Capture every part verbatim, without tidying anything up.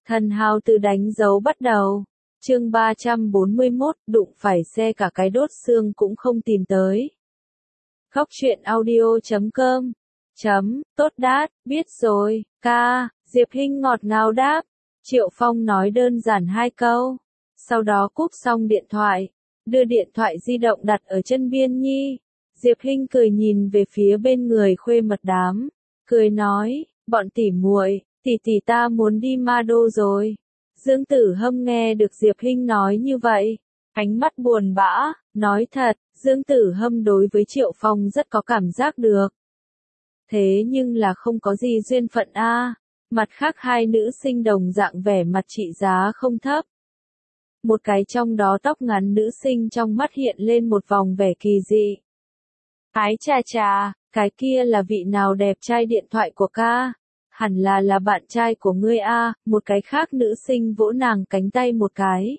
Thần hào từ đánh dấu bắt đầu. Chương ba trăm bốn mươi mốt, đụng phải xe cả cái đốt xương cũng không tìm tới. Khóc chuyện audio chấm com. Chấm, tốt đát, biết rồi, ca, Diệp Hinh ngọt ngào đáp. Triệu Phong nói đơn giản hai câu. Sau đó cúp xong điện thoại, đưa điện thoại di động đặt ở chân Biên Nhi. Diệp Hinh cười nhìn về phía bên người khuê mật đám, cười nói, bọn tỉ muội, tỷ tỷ ta muốn đi Ma Đô rồi. Dương Tử Hâm nghe được Diệp Hinh nói như vậy, ánh mắt buồn bã, nói thật, Dương Tử Hâm đối với Triệu Phong rất có cảm giác được. Thế nhưng là không có gì duyên phận a. À. Mặt khác hai nữ sinh đồng dạng vẻ mặt trị giá không thấp. Một cái trong đó tóc ngắn nữ sinh trong mắt hiện lên một vòng vẻ kỳ dị. Ái chà chà, cái kia là vị nào đẹp trai điện thoại của ca? Hẳn là là bạn trai của ngươi a. Một cái khác nữ sinh vỗ nàng cánh tay một cái.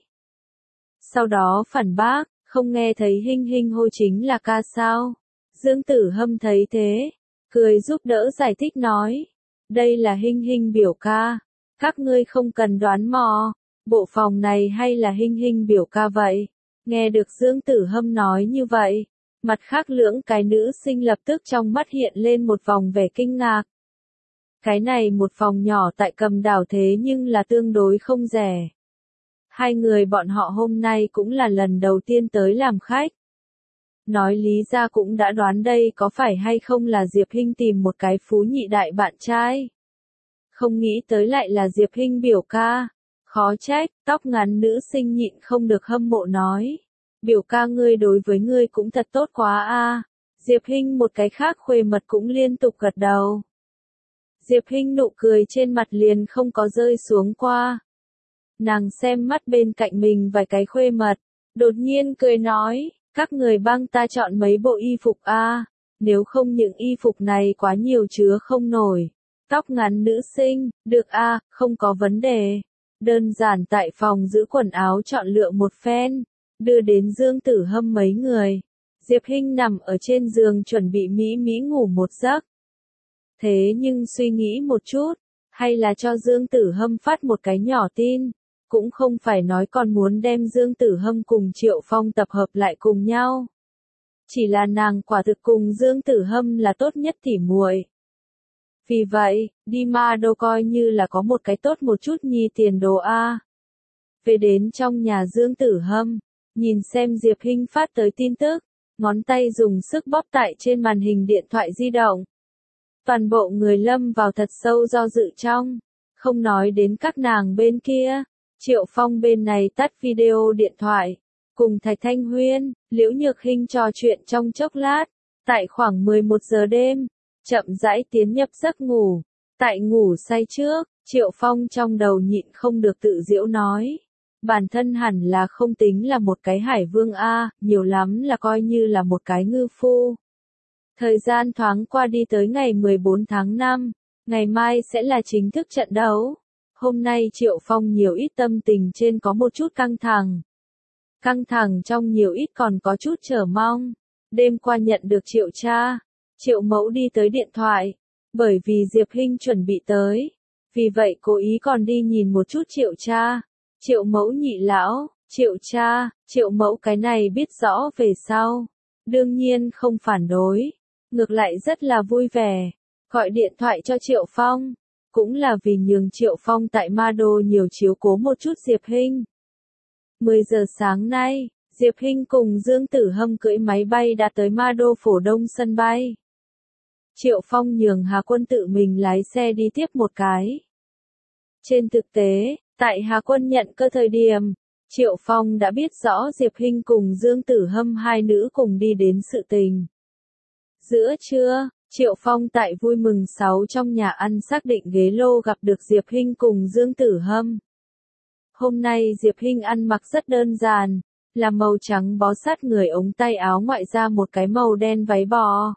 Sau đó phản bác, không nghe thấy Hinh Hinh hô chính là ca sao? Dương Tử Hâm thấy thế, cười giúp đỡ giải thích nói, đây là Hinh Hinh biểu ca, các ngươi không cần đoán mò, bộ phòng này hay là Hinh Hinh biểu ca vậy? Nghe được Dương Tử Hâm nói như vậy, mặt khác lưỡng cái nữ sinh lập tức trong mắt hiện lên một vòng vẻ kinh ngạc. Cái này một phòng nhỏ tại Cầm Đảo thế nhưng là tương đối không rẻ. Hai người bọn họ hôm nay cũng là lần đầu tiên tới làm khách. Nói lý ra cũng đã đoán đây có phải hay không là Diệp Hinh tìm một cái phú nhị đại bạn trai. Không nghĩ tới lại là Diệp Hinh biểu ca. Khó trách, tóc ngắn nữ sinh nhịn không được hâm mộ nói. Biểu ca ngươi đối với ngươi cũng thật tốt quá a. Diệp Hinh một cái khác khuê mật cũng liên tục gật đầu. Diệp Hinh nụ cười trên mặt liền không có rơi xuống qua. Nàng xem mắt bên cạnh mình vài cái khuê mật, đột nhiên cười nói, các người帮ta chọn mấy bộ y phục a, nếu không những y phục này quá nhiều chứa không nổi. Tóc ngắn nữ sinh, được a, không có vấn đề. Đơn giản tại phòng giữ quần áo chọn lựa một phen, đưa đến Dương Tử Hâm mấy người. Diệp Hinh nằm ở trên giường chuẩn bị mỹ mỹ ngủ một giấc. Thế nhưng suy nghĩ một chút, hay là cho Dương Tử Hâm phát một cái nhỏ tin, cũng không phải nói còn muốn đem Dương Tử Hâm cùng Triệu Phong tập hợp lại cùng nhau. Chỉ là nàng quả thực cùng Dương Tử Hâm là tốt nhất tỉ muội. Vì vậy, đi Ma Đô coi như là có một cái tốt một chút nhi tiền đồ a. Về đến trong nhà Dương Tử Hâm, nhìn xem Diệp Hinh phát tới tin tức, ngón tay dùng sức bóp tại trên màn hình điện thoại di động. Toàn bộ người lâm vào thật sâu do dự trong, không nói đến các nàng bên kia, Triệu Phong bên này tắt video điện thoại, cùng Thạch Thanh Huyên, Liễu Nhược Hinh trò chuyện trong chốc lát, tại khoảng mười một giờ đêm, chậm rãi tiến nhập giấc ngủ, tại ngủ say trước, Triệu Phong trong đầu nhịn không được tự giễu nói, bản thân hẳn là không tính là một cái hải vương a, nhiều lắm là coi như là một cái ngư phu. Thời gian thoáng qua đi tới ngày mười bốn tháng năm, ngày mai sẽ là chính thức trận đấu. Hôm nay Triệu Phong nhiều ít tâm tình trên có một chút căng thẳng. Căng thẳng trong nhiều ít còn có chút chờ mong. Đêm qua nhận được Triệu cha, Triệu mẫu đi tới điện thoại, bởi vì Diệp Hinh chuẩn bị tới. Vì vậy cố ý còn đi nhìn một chút Triệu cha, Triệu mẫu nhị lão, Triệu cha, Triệu mẫu cái này biết rõ về sau. Đương nhiên không phản đối. Ngược lại rất là vui vẻ, gọi điện thoại cho Triệu Phong, cũng là vì nhường Triệu Phong tại Ma Đô nhiều chiếu cố một chút Diệp Hinh. mười giờ sáng nay, Diệp Hinh cùng Dương Tử Hâm cưỡi máy bay đã tới Ma Đô Phổ Đông sân bay. Triệu Phong nhường Hà Quân tự mình lái xe đi tiếp một cái. Trên thực tế, tại Hà Quân nhận cơ thời điểm, Triệu Phong đã biết rõ Diệp Hinh cùng Dương Tử Hâm hai nữ cùng đi đến sự tình. Giữa trưa, Triệu Phong tại Vui Mừng sáu trong nhà ăn xác định ghế lô gặp được Diệp Hinh cùng Dương Tử Hâm. Hôm nay Diệp Hinh ăn mặc rất đơn giản, là màu trắng bó sát người ống tay áo ngoại ra một cái màu đen váy bò.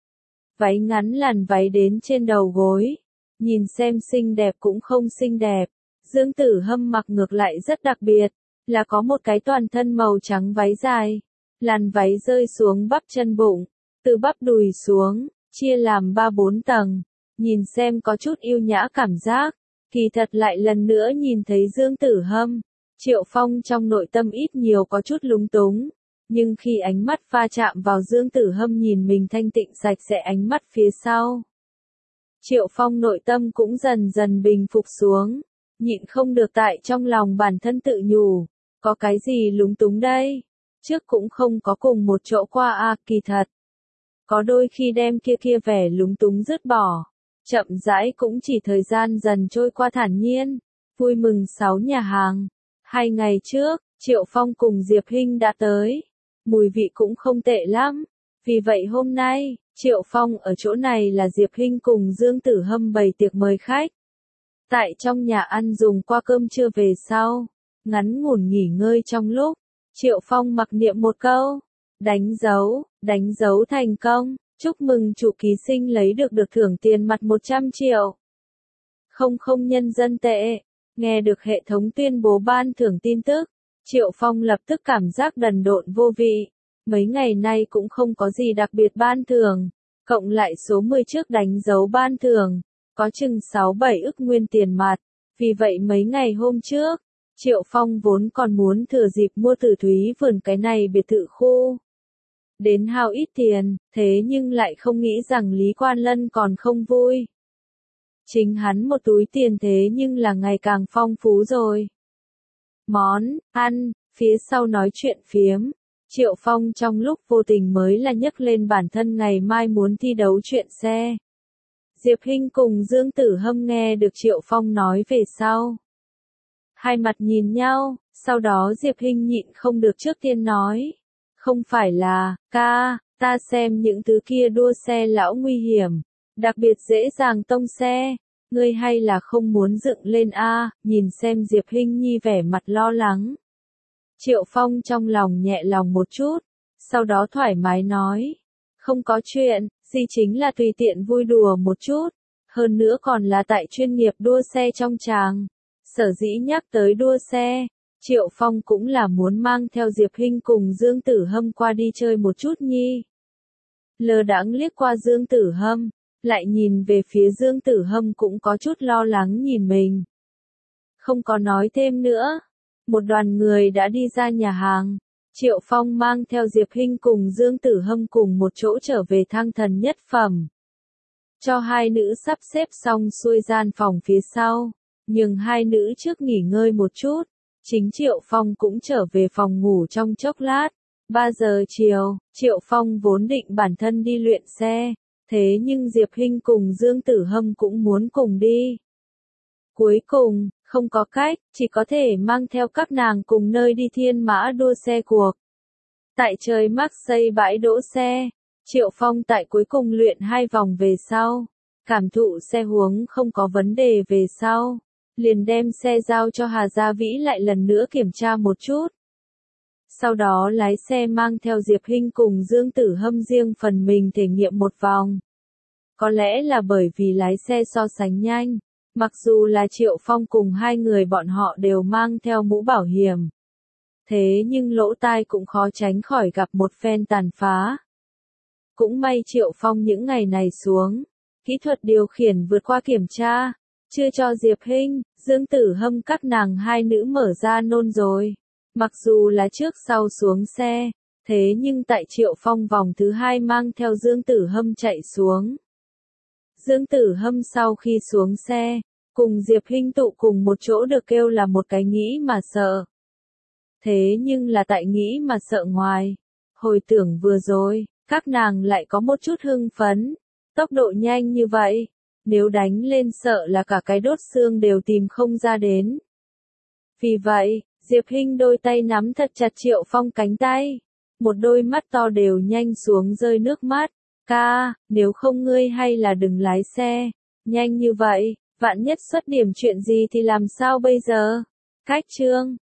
Váy ngắn làn váy đến trên đầu gối, nhìn xem xinh đẹp cũng không xinh đẹp. Dương Tử Hâm mặc ngược lại rất đặc biệt, là có một cái toàn thân màu trắng váy dài, làn váy rơi xuống bắp chân bụng. Từ bắp đùi xuống, chia làm ba bốn tầng, nhìn xem có chút yêu nhã cảm giác, Kỳ thật lại lần nữa nhìn thấy Dương Tử Hâm, Triệu Phong trong nội tâm ít nhiều có chút lúng túng, nhưng khi ánh mắt va chạm vào Dương Tử Hâm nhìn mình thanh tịnh sạch sẽ ánh mắt phía sau, Triệu Phong nội tâm cũng dần dần bình phục xuống, nhịn không được tại trong lòng bản thân tự nhủ, có cái gì lúng túng đây, trước cũng không có cùng một chỗ qua à, kỳ thật. Có đôi khi đem kia kia vẻ lúng túng dứt bỏ, chậm rãi cũng chỉ thời gian dần trôi qua thản nhiên, vui mừng sáu nhà hàng. Hai ngày trước, Triệu Phong cùng Diệp Hinh đã tới, mùi vị cũng không tệ lắm, vì vậy hôm nay, Triệu Phong ở chỗ này là Diệp Hinh cùng Dương Tử Hâm bày tiệc mời khách. Tại trong nhà ăn dùng qua cơm trưa về sau, ngắn ngủn nghỉ ngơi trong lúc, Triệu Phong mặc niệm một câu, đánh dấu, đánh dấu thành công, chúc mừng chủ ký sinh lấy được được thưởng tiền mặt một trăm triệu. Không không nhân dân tệ, nghe được hệ thống tuyên bố ban thưởng tin tức, Triệu Phong lập tức cảm giác đần độn vô vị, mấy ngày nay cũng không có gì đặc biệt ban thưởng, cộng lại số mười trước đánh dấu ban thưởng, có chừng sáu bảy ức nguyên tiền mặt, vì vậy mấy ngày hôm trước, Triệu Phong vốn còn muốn thừa dịp mua từ Thúy Vườn cái này biệt thự khu. Đến hao ít tiền, thế nhưng lại không nghĩ rằng Lý Quan Lân còn không vui. Chính hắn một túi tiền thế nhưng là ngày càng phong phú rồi. Món, ăn, phía sau nói chuyện phiếm, Triệu Phong trong lúc vô tình mới là nhấc lên bản thân ngày mai muốn thi đấu chuyện xe. Diệp Hinh cùng Dương Tử Hâm nghe được Triệu Phong nói về sau. Hai mặt nhìn nhau, sau đó Diệp Hinh nhịn không được trước tiên nói. Không phải là, ca, ta xem những thứ kia đua xe lão nguy hiểm, đặc biệt dễ dàng tông xe, ngươi hay là không muốn dựng lên a? Nhìn xem Diệp Hinh Nhi vẻ mặt lo lắng. Triệu Phong trong lòng nhẹ lòng một chút, sau đó thoải mái nói, không có chuyện, gì chính là tùy tiện vui đùa một chút, hơn nữa còn là tại chuyên nghiệp đua xe trong tràng. Sở dĩ nhắc tới đua xe, Triệu Phong cũng là muốn mang theo Diệp Hinh cùng Dương Tử Hâm qua đi chơi một chút nhi. Lơ đãng liếc qua Dương Tử Hâm, lại nhìn về phía Dương Tử Hâm cũng có chút lo lắng nhìn mình. Không có nói thêm nữa. Một đoàn người đã đi ra nhà hàng. Triệu Phong mang theo Diệp Hinh cùng Dương Tử Hâm cùng một chỗ trở về Thăng Thần Nhất Phẩm. Cho hai nữ sắp xếp xong xuôi gian phòng phía sau, nhưng hai nữ trước nghỉ ngơi một chút. Chính Triệu Phong cũng trở về phòng ngủ trong chốc lát. ba giờ chiều, Triệu Phong vốn định bản thân đi luyện xe, thế nhưng Diệp Hinh cùng Dương Tử Hâm cũng muốn cùng đi. Cuối cùng, không có cách, chỉ có thể mang theo các nàng cùng nơi đi thiên mã đua xe cuộc. Tại trời Marseille bãi đỗ xe, Triệu Phong tại cuối cùng luyện hai vòng về sau, cảm thụ xe huống không có vấn đề về sau, liền đem xe giao cho Hà Gia Vĩ lại lần nữa kiểm tra một chút. Sau đó lái xe mang theo Diệp Hinh cùng Dương Tử Hâm riêng phần mình thể nghiệm một vòng. Có lẽ là bởi vì lái xe so sánh nhanh, mặc dù là Triệu Phong cùng hai người bọn họ đều mang theo mũ bảo hiểm. Thế nhưng lỗ tai cũng khó tránh khỏi gặp một phen tàn phá. Cũng may Triệu Phong những ngày này xuống, kỹ thuật điều khiển vượt qua kiểm tra, chưa cho Diệp Hinh, Dương Tử Hâm các nàng hai nữ mở ra nôn rồi. Mặc dù là trước sau xuống xe, thế nhưng tại Triệu Phong vòng thứ hai mang theo Dương Tử Hâm chạy xuống. Dương Tử Hâm sau khi xuống xe, cùng Diệp Hinh tụ cùng một chỗ được kêu là một cái nghĩ mà sợ. Thế nhưng là tại nghĩ mà sợ ngoài, hồi tưởng vừa rồi, các nàng lại có một chút hưng phấn, tốc độ nhanh như vậy, nếu đánh lên sợ là cả cái đốt xương đều tìm không ra đến. Vì vậy, Diệp Hinh đôi tay nắm thật chặt Triệu Phong cánh tay, một đôi mắt to đều nhanh xuống rơi nước mắt. Ca, nếu không ngươi hay là đừng lái xe, nhanh như vậy, vạn nhất xuất điểm chuyện gì thì làm sao bây giờ? Cách chương